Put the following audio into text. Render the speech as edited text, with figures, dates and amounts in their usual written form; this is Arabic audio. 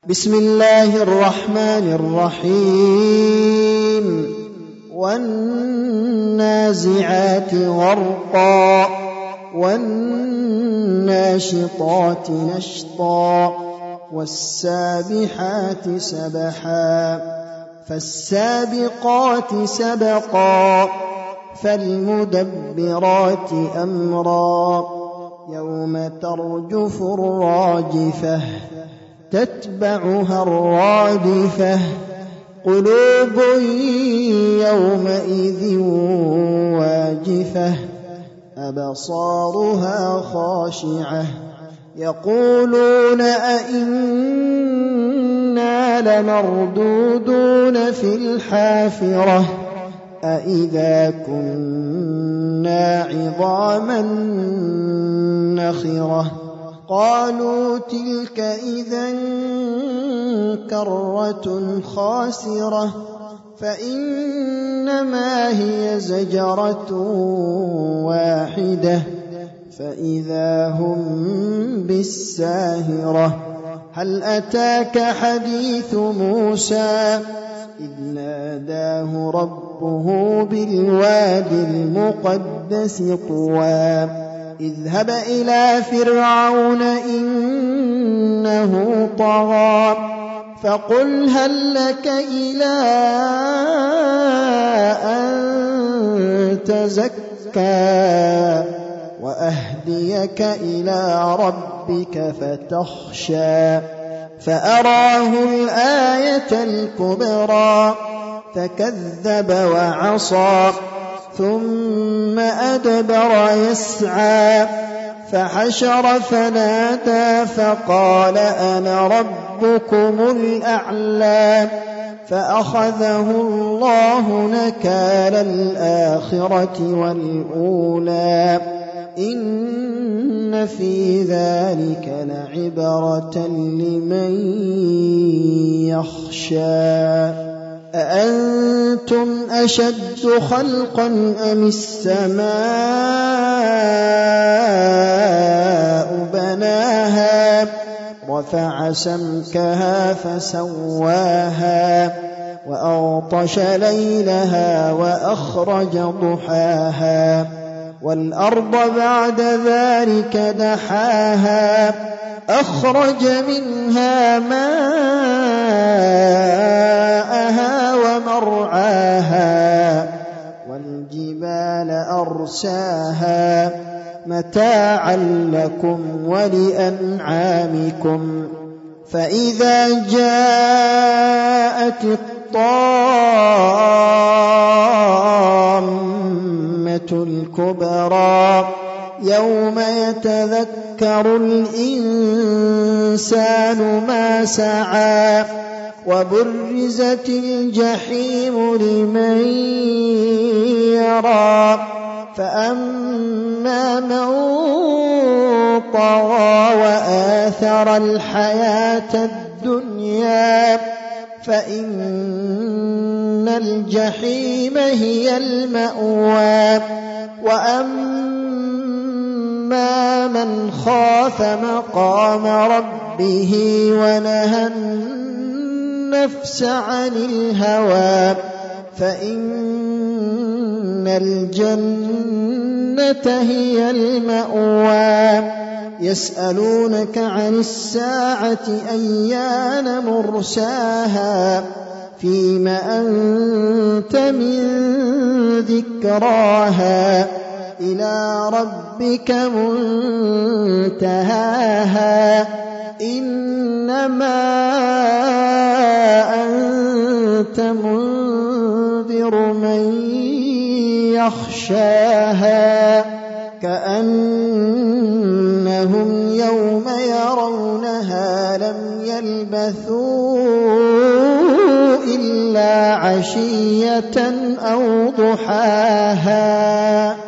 بسم الله الرحمن الرحيم والنازعات غرقا والناشطات نشطا والسابحات سبحا فالسابقات سبقا فالمدبرات أمرا يوم ترجف الراجفة تتبعها الرادفة قلوب يومئذ واجفة أبصارها خاشعة يقولون أئنا لمردودون في الحافرة أئذا كنا عظاما نخرة قالوا تلك إذا كرة خاسرة فإنما هي زجرة واحدة فإذا هم بالساهرة هل أتاك حديث موسى إذ ناداه ربه بالوادي المقدس طوى اذهب إلى فرعون إنه طغى فقل هل لك إلى أن تزكى وأهديك إلى ربك فتخشى فأراه الآية الكبرى فكذب وعصى ثم أدبر يسعى فحشر فنادى فقال أنا ربكم الأعلى فأخذه الله نكال الآخرة والأولى إن في ذلك لعبرة لمن يخشى أأنتم أشد خلقا أم السماء بناها رفع سمكها فسواها وأغطش ليلها وأخرج ضحاها والأرض بعد ذلك دحاها أخرج منها ماءها ومرعاها والجبال أرساها متاعا لكم ولأنعامكم فإذا جاءت الطامة الكبرى يوم يتذكر الإنسان ما سعى وبرزت الجحيم لمن يرى فأما من طغى وآثر الحياة الدنيا فإن الجحيم هي المأوى وأما من خاف مقام ربه ونهى النفس عن الهوى فإن الجنة هي المأوى يسألونك عن الساعة أيان مرساها فيم أنت من ذكراها إلى ربك منتهاها إنما أنت منذر من يخشاها كأنهم يوم يرونها لم يلبثوا إلا عشية أو ضحاها